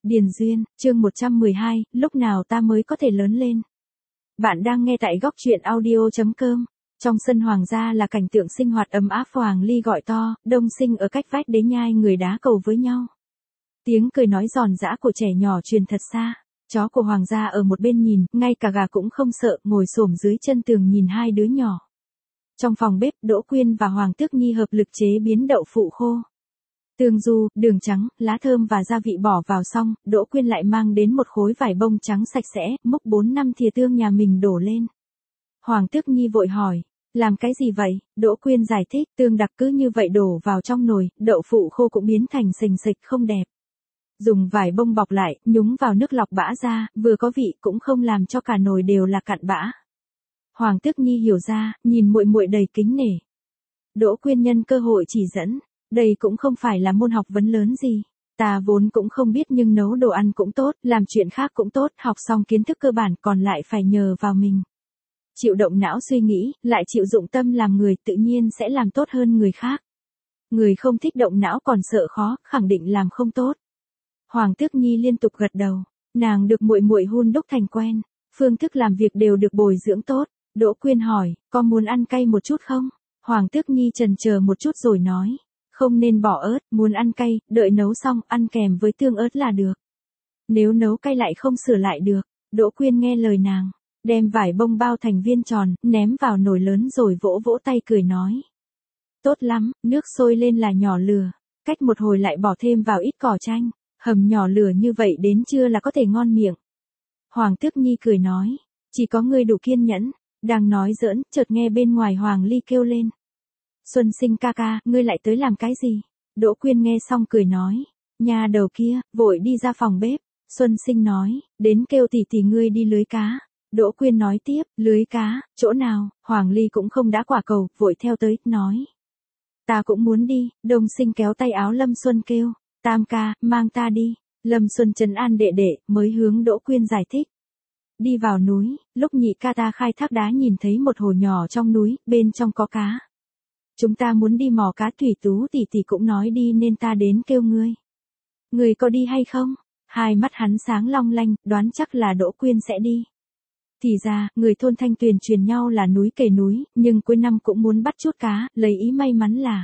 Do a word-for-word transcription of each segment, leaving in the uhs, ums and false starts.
Điền Duyên, chương một trăm mười hai, lúc nào ta mới có thể lớn lên. Bạn đang nghe tại góc truyện audio chấm com. Trong sân hoàng gia là cảnh tượng sinh hoạt ấm áp, Hoàng Ly gọi to, Đông Sinh ở cách vách đế nhai người đá cầu với nhau. Tiếng cười nói giòn giã của trẻ nhỏ truyền thật xa. Chó của hoàng gia ở một bên nhìn, ngay cả gà cũng không sợ, ngồi xổm dưới chân tường nhìn hai đứa nhỏ. Trong phòng bếp, Đỗ Quyên và Hoàng Tước Nhi hợp lực chế biến đậu phụ khô. Tương du, đường trắng, lá thơm và gia vị bỏ vào xong, Đỗ Quyên lại mang đến một khối vải bông trắng sạch sẽ, múc bốn năm thìa tương nhà mình đổ lên. Hoàng Tước Nhi vội hỏi, làm cái gì vậy? Đỗ Quyên giải thích, tương đặc cứ như vậy đổ vào trong nồi, đậu phụ khô cũng biến thành sình sịch không đẹp. Dùng vải bông bọc lại, nhúng vào nước lọc bã ra, vừa có vị cũng không làm cho cả nồi đều là cặn bã. Hoàng Tước Nhi hiểu ra, nhìn muội muội đầy kính nể. Đỗ Quyên nhân cơ hội chỉ dẫn. Đây cũng không phải là môn học vấn lớn gì. Ta vốn cũng không biết nhưng nấu đồ ăn cũng tốt, làm chuyện khác cũng tốt, học xong kiến thức cơ bản còn lại phải nhờ vào mình. Chịu động não suy nghĩ, lại chịu dụng tâm làm người tự nhiên sẽ làm tốt hơn người khác. Người không thích động não còn sợ khó, khẳng định làm không tốt. Hoàng Tước Nhi liên tục gật đầu, nàng được muội muội hun đúc thành quen, phương thức làm việc đều được bồi dưỡng tốt. Đỗ Quyên hỏi, có muốn ăn cay một chút không? Hoàng Tước Nhi chần chờ một chút rồi nói. Không nên bỏ ớt, muốn ăn cay, đợi nấu xong, ăn kèm với tương ớt là được. Nếu nấu cay lại không sửa lại được, Đỗ Quyên nghe lời nàng, đem vải bông bao thành viên tròn, ném vào nồi lớn rồi vỗ vỗ tay cười nói. Tốt lắm, nước sôi lên là nhỏ lửa, cách một hồi lại bỏ thêm vào ít cỏ chanh, hầm nhỏ lửa như vậy đến trưa là có thể ngon miệng. Hoàng Tước Nhi cười nói, chỉ có ngươi đủ kiên nhẫn, đang nói giỡn, chợt nghe bên ngoài Hoàng Ly kêu lên. Xuân Sinh ca ca, ngươi lại tới làm cái gì? Đỗ Quyên nghe xong cười nói, nhà đầu kia, vội đi ra phòng bếp. Xuân Sinh nói, đến kêu tỷ tỷ ngươi đi lưới cá. Đỗ Quyên nói tiếp, lưới cá, chỗ nào? Hoàng Ly cũng không đá quả cầu, vội theo tới, nói. Ta cũng muốn đi. Đông Sinh kéo tay áo Lâm Xuân kêu, Tam ca, mang ta đi. Lâm Xuân trấn an đệ đệ, mới hướng Đỗ Quyên giải thích. Đi vào núi, lúc nhị ca ta khai thác đá nhìn thấy một hồ nhỏ trong núi, bên trong có cá. Chúng ta muốn đi mò cá, Thủy Tú tỷ tỷ cũng nói đi nên ta đến kêu ngươi. Ngươi có đi hay không? Hai mắt hắn sáng long lanh, đoán chắc là Đỗ Quyên sẽ đi. Thì ra, người thôn Thanh Tuyền truyền nhau là núi kề núi, nhưng cuối năm cũng muốn bắt chút cá, lấy ý may mắn là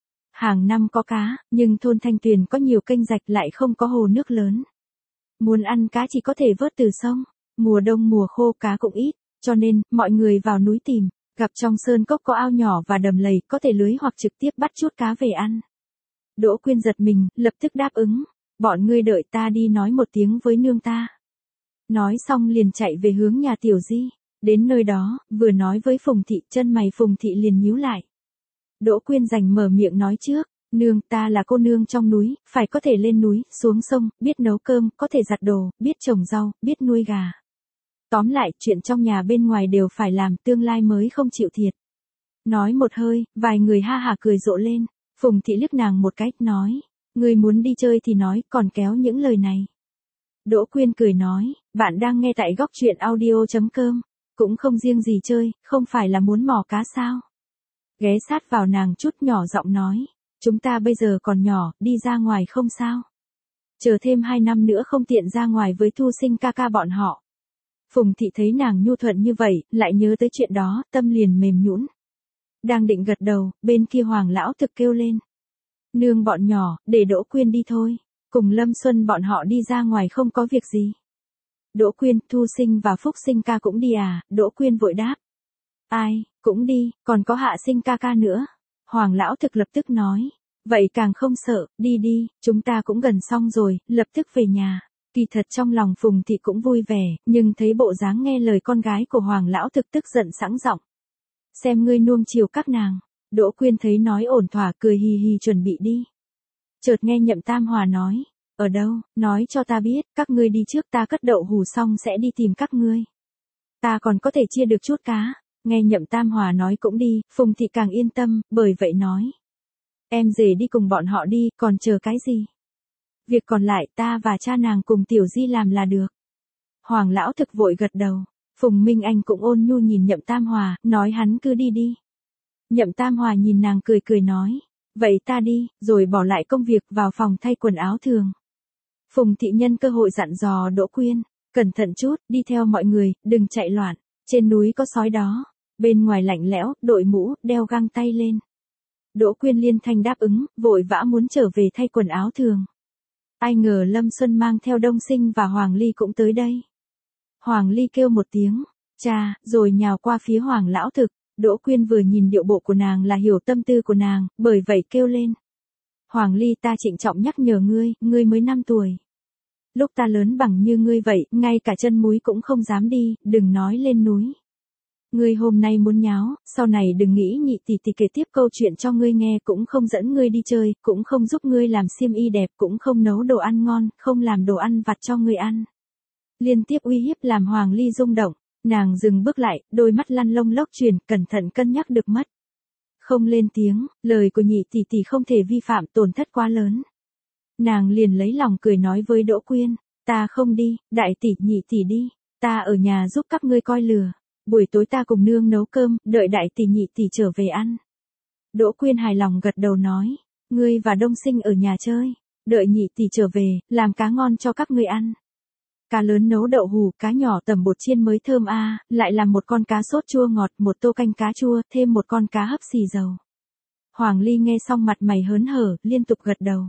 hàng năm có cá, nhưng thôn Thanh Tuyền có nhiều kênh rạch lại không có hồ nước lớn. Muốn ăn cá chỉ có thể vớt từ sông, mùa đông mùa khô cá cũng ít, cho nên, mọi người vào núi tìm. Gặp trong sơn cốc có ao nhỏ và đầm lầy, có thể lưới hoặc trực tiếp bắt chút cá về ăn. Đỗ Quyên giật mình, lập tức đáp ứng. Bọn ngươi đợi ta đi nói một tiếng với nương ta. Nói xong liền chạy về hướng nhà Tiểu Di. Đến nơi đó, vừa nói với Phùng Thị, chân mày Phùng Thị liền nhíu lại. Đỗ Quyên giành mở miệng nói trước. Nương, ta là cô nương trong núi, phải có thể lên núi, xuống sông, biết nấu cơm, có thể giặt đồ, biết trồng rau, biết nuôi gà. Tóm lại, chuyện trong nhà bên ngoài đều phải làm, tương lai mới không chịu thiệt. Nói một hơi, vài người ha hả cười rộ lên. Phùng Thị liếc nàng một cách, nói. Người muốn đi chơi thì nói, còn kéo những lời này. Đỗ Quyên cười nói, bạn đang nghe tại góc truyện audio chấm com. Cũng không riêng gì chơi, không phải là muốn mò cá sao? Ghé sát vào nàng chút nhỏ giọng nói. Chúng ta bây giờ còn nhỏ, đi ra ngoài không sao? Chờ thêm hai năm nữa không tiện ra ngoài với Thu Sinh ca ca bọn họ. Phùng Thị thấy nàng nhu thuận như vậy, lại nhớ tới chuyện đó, tâm liền mềm nhũn. Đang định gật đầu, bên kia Hoàng lão thực kêu lên. Nương bọn nhỏ, để Đỗ Quyên đi thôi. Cùng Lâm Xuân bọn họ đi ra ngoài không có việc gì. Đỗ Quyên, Thu Sinh và Phúc Sinh ca cũng đi à? Đỗ Quyên vội đáp. Ai, cũng đi, còn có Hạ Sinh ca ca nữa. Hoàng lão thực lập tức nói. Vậy càng không sợ, đi đi, chúng ta cũng gần xong rồi, lập tức về nhà. Kỳ thật trong lòng Phùng Thị cũng vui vẻ, nhưng thấy bộ dáng nghe lời con gái của Hoàng lão thực tức giận sẵn giọng. Xem ngươi nuông chiều các nàng. Đỗ Quyên thấy nói ổn thỏa cười hì hì chuẩn bị đi. Chợt nghe Nhậm Tam Hòa nói. Ở đâu, nói cho ta biết, các ngươi đi trước ta cất đậu hù xong sẽ đi tìm các ngươi. Ta còn có thể chia được chút cá. Nghe Nhậm Tam Hòa nói cũng đi, Phùng Thị càng yên tâm, bởi vậy nói. Em rể đi cùng bọn họ đi, còn chờ cái gì? Việc còn lại ta và cha nàng cùng Tiểu Di làm là được. Hoàng lão thực vội gật đầu. Phùng Minh Anh cũng ôn nhu nhìn Nhậm Tam Hòa, nói hắn cứ đi đi. Nhậm Tam Hòa nhìn nàng cười cười nói. Vậy ta đi, rồi bỏ lại công việc vào phòng thay quần áo thường. Phùng thị nhân cơ hội dặn dò Đỗ Quyên, cẩn thận chút, đi theo mọi người, đừng chạy loạn, trên núi có sói đó. Bên ngoài lạnh lẽo, đội mũ, đeo găng tay lên. Đỗ Quyên liên thanh đáp ứng, vội vã muốn trở về thay quần áo thường. Ai ngờ Lâm Xuân mang theo Đông Sinh và Hoàng Ly cũng tới đây. Hoàng Ly kêu một tiếng, cha, rồi nhào qua phía Hoàng lão thực. Đỗ Quyên vừa nhìn điệu bộ của nàng là hiểu tâm tư của nàng, bởi vậy kêu lên. Hoàng Ly, ta trịnh trọng nhắc nhở ngươi, ngươi mới năm tuổi. Lúc ta lớn bằng như ngươi vậy, ngay cả chân múi cũng không dám đi, đừng nói lên núi. Ngươi hôm nay muốn nháo, sau này đừng nghĩ nhị tỷ tỷ kể tiếp câu chuyện cho ngươi nghe, cũng không dẫn ngươi đi chơi, cũng không giúp ngươi làm xiêm y đẹp, cũng không nấu đồ ăn ngon, không làm đồ ăn vặt cho ngươi ăn. Liên tiếp uy hiếp làm Hoàng Ly rung động, nàng dừng bước lại, đôi mắt lăn lông lốc chuyển, cẩn thận cân nhắc được mất. Không lên tiếng, lời của nhị tỷ tỷ không thể vi phạm, tổn thất quá lớn. Nàng liền lấy lòng cười nói với Đỗ Quyên, ta không đi, đại tỷ nhị tỷ đi, ta ở nhà giúp các ngươi coi lừa. Buổi tối ta cùng nương nấu cơm, đợi đại tỷ nhị tỷ trở về ăn. Đỗ Quyên hài lòng gật đầu nói, ngươi và Đông Sinh ở nhà chơi, đợi nhị tỷ trở về, làm cá ngon cho các ngươi ăn. Cá lớn nấu đậu hù, cá nhỏ tẩm bột chiên mới thơm a, à, lại làm một con cá sốt chua ngọt, một tô canh cá chua, thêm một con cá hấp xì dầu. Hoàng Ly nghe xong mặt mày hớn hở, liên tục gật đầu.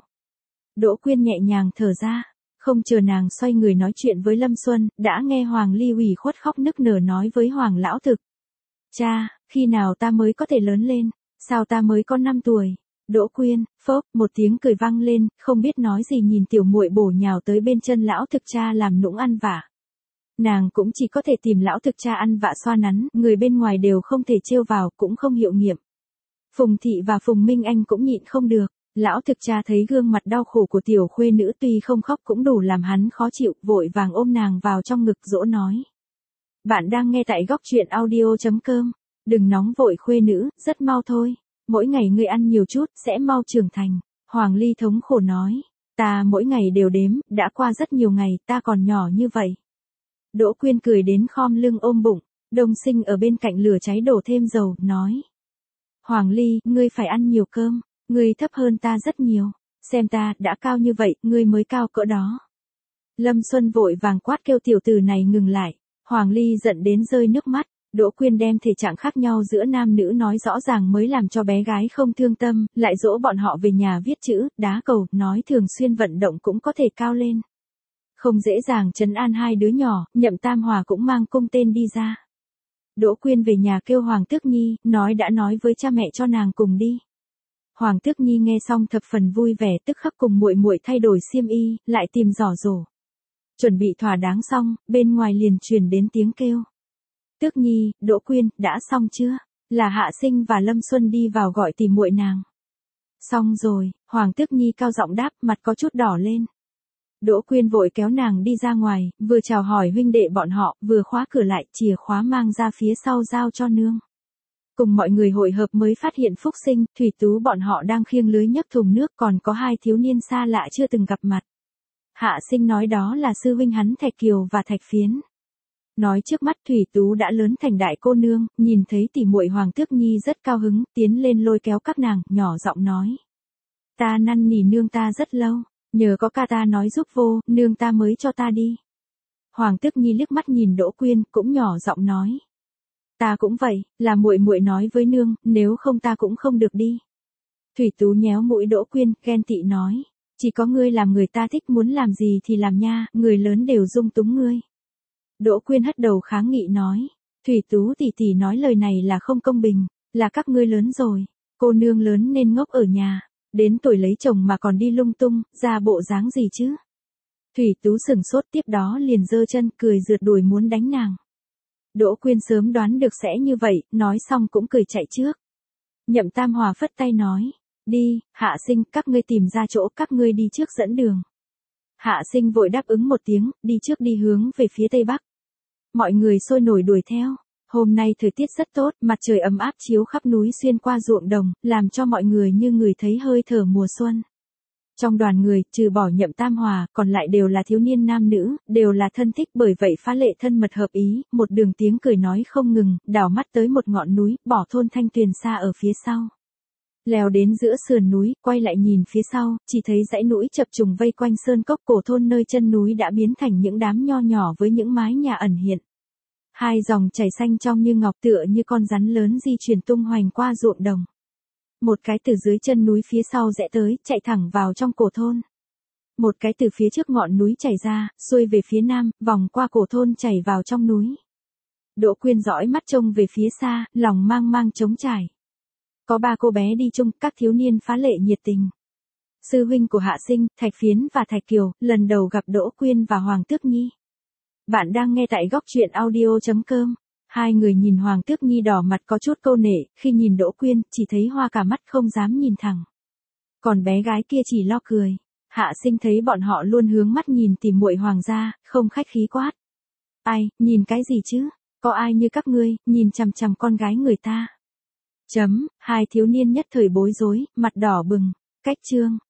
Đỗ Quyên nhẹ nhàng thở ra. Không chờ nàng xoay người nói chuyện với Lâm Xuân, đã nghe Hoàng Ly ủy khuất khóc nức nở nói với Hoàng lão thực. Cha, khi nào ta mới có thể lớn lên, sao ta mới có năm tuổi? Đỗ Quyên, phốc, một tiếng cười vang lên, không biết nói gì nhìn tiểu muội bổ nhào tới bên chân lão thực cha làm nũng ăn vạ. Nàng cũng chỉ có thể tìm lão thực cha ăn vạ xoa nắn, người bên ngoài đều không thể trêu vào, cũng không hiệu nghiệm. Phùng Thị và Phùng Minh Anh cũng nhịn không được. Lão thực cha thấy gương mặt đau khổ của tiểu khuê nữ tuy không khóc cũng đủ làm hắn khó chịu, vội vàng ôm nàng vào trong ngực dỗ nói. Bạn đang nghe tại góc truyện audio chấm com, đừng nóng vội khuê nữ, rất mau thôi, mỗi ngày ngươi ăn nhiều chút, sẽ mau trưởng thành. Hoàng Ly thống khổ nói, ta mỗi ngày đều đếm, đã qua rất nhiều ngày, ta còn nhỏ như vậy. Đỗ Quyên cười đến khom lưng ôm bụng, Đông Sinh ở bên cạnh lửa cháy đổ thêm dầu, nói. Hoàng Ly, ngươi phải ăn nhiều cơm. Ngươi thấp hơn ta rất nhiều, xem ta đã cao như vậy, ngươi mới cao cỡ đó. Lâm Xuân vội vàng quát kêu tiểu tử này ngừng lại, Hoàng Ly giận đến rơi nước mắt, Đỗ Quyên đem thể trạng khác nhau giữa nam nữ nói rõ ràng mới làm cho bé gái không thương tâm, lại dỗ bọn họ về nhà viết chữ, đá cầu, nói thường xuyên vận động cũng có thể cao lên. Không dễ dàng trấn an hai đứa nhỏ, Nhậm Tam Hòa cũng mang cung tên đi ra. Đỗ Quyên về nhà kêu Hoàng Tước Nhi, nói đã nói với cha mẹ cho nàng cùng đi. Hoàng Tước Nhi nghe xong thập phần vui vẻ, tức khắc cùng muội muội thay đổi xiêm y, lại tìm giỏ rổ. Chuẩn bị thỏa đáng xong, bên ngoài liền truyền đến tiếng kêu. Tước Nhi, Đỗ Quyên, đã xong chưa? Là Hạ Sinh và Lâm Xuân đi vào gọi tìm muội nàng. Xong rồi, Hoàng Tước Nhi cao giọng đáp, mặt có chút đỏ lên. Đỗ Quyên vội kéo nàng đi ra ngoài, vừa chào hỏi huynh đệ bọn họ, vừa khóa cửa lại, chìa khóa mang ra phía sau giao cho nương. Cùng mọi người hội hợp mới phát hiện Phúc Sinh, Thủy Tú bọn họ đang khiêng lưới nhấc thùng nước, còn có hai thiếu niên xa lạ chưa từng gặp mặt. Hạ Sinh nói đó là sư huynh hắn Thạch Kiều và Thạch Phiến. Nói trước mắt Thủy Tú đã lớn thành đại cô nương, nhìn thấy tỷ muội Hoàng Tước Nhi rất cao hứng, tiến lên lôi kéo các nàng, nhỏ giọng nói. Ta năn nỉ nương ta rất lâu, nhờ có ca ta nói giúp vô, nương ta mới cho ta đi. Hoàng Tước Nhi liếc mắt nhìn Đỗ Quyên, cũng nhỏ giọng nói. Ta cũng vậy, là muội muội nói với nương, nếu không ta cũng không được đi. Thủy Tú nhéo mũi Đỗ Quyên, ghen tị nói, chỉ có ngươi làm người ta thích, muốn làm gì thì làm nha, người lớn đều dung túng ngươi. Đỗ Quyên hất đầu kháng nghị nói, Thủy Tú tỷ tỷ nói lời này là không công bình, là các ngươi lớn rồi, cô nương lớn nên ngốc ở nhà, đến tuổi lấy chồng mà còn đi lung tung, ra bộ dáng gì chứ. Thủy Tú sừng sốt, tiếp đó liền giơ chân cười rượt đuổi muốn đánh nàng. Đỗ Quyên sớm đoán được sẽ như vậy, nói xong cũng cười chạy trước. Nhậm Tam Hòa phất tay nói, đi, Hạ Sinh, các ngươi tìm ra chỗ, các ngươi đi trước dẫn đường. Hạ Sinh vội đáp ứng một tiếng, đi trước đi hướng về phía tây bắc. Mọi người sôi nổi đuổi theo. Hôm nay thời tiết rất tốt, mặt trời ấm áp chiếu khắp núi xuyên qua ruộng đồng, làm cho mọi người như người thấy hơi thở mùa xuân. Trong đoàn người, trừ bỏ Nhậm Tam Hòa, còn lại đều là thiếu niên nam nữ, đều là thân thích, bởi vậy phá lệ thân mật hợp ý, một đường tiếng cười nói không ngừng, đảo mắt tới một ngọn núi, bỏ thôn Thanh Tuyền xa ở phía sau. Leo đến giữa sườn núi, quay lại nhìn phía sau, chỉ thấy dãy núi chập trùng vây quanh sơn cốc cổ thôn nơi chân núi đã biến thành những đám nho nhỏ với những mái nhà ẩn hiện. Hai dòng chảy xanh trong như ngọc tựa như con rắn lớn di chuyển tung hoành qua ruộng đồng. Một cái từ dưới chân núi phía sau rẽ tới, chạy thẳng vào trong cổ thôn. Một cái từ phía trước ngọn núi chảy ra, xuôi về phía nam, vòng qua cổ thôn chảy vào trong núi. Đỗ Quyên dõi mắt trông về phía xa, lòng mang mang trống trải. Có ba cô bé đi chung, các thiếu niên phá lệ nhiệt tình. Sư huynh của Hạ Sinh, Thạch Phiến và Thạch Kiều, lần đầu gặp Đỗ Quyên và Hoàng Tước Nhi. Bạn đang nghe tại góc truyện audio chấm com. Hai người nhìn Hoàng Tước Nhi đỏ mặt có chút câu nể, khi nhìn Đỗ Quyên, chỉ thấy hoa cả mắt không dám nhìn thẳng. Còn bé gái kia chỉ lo cười. Hạ Sinh thấy bọn họ luôn hướng mắt nhìn tìm muội Hoàng gia, không khách khí quát. Ai, nhìn cái gì chứ? Có ai như các ngươi, nhìn chằm chằm con gái người ta? Chấm, hai thiếu niên nhất thời bối rối, mặt đỏ bừng. Cách chương.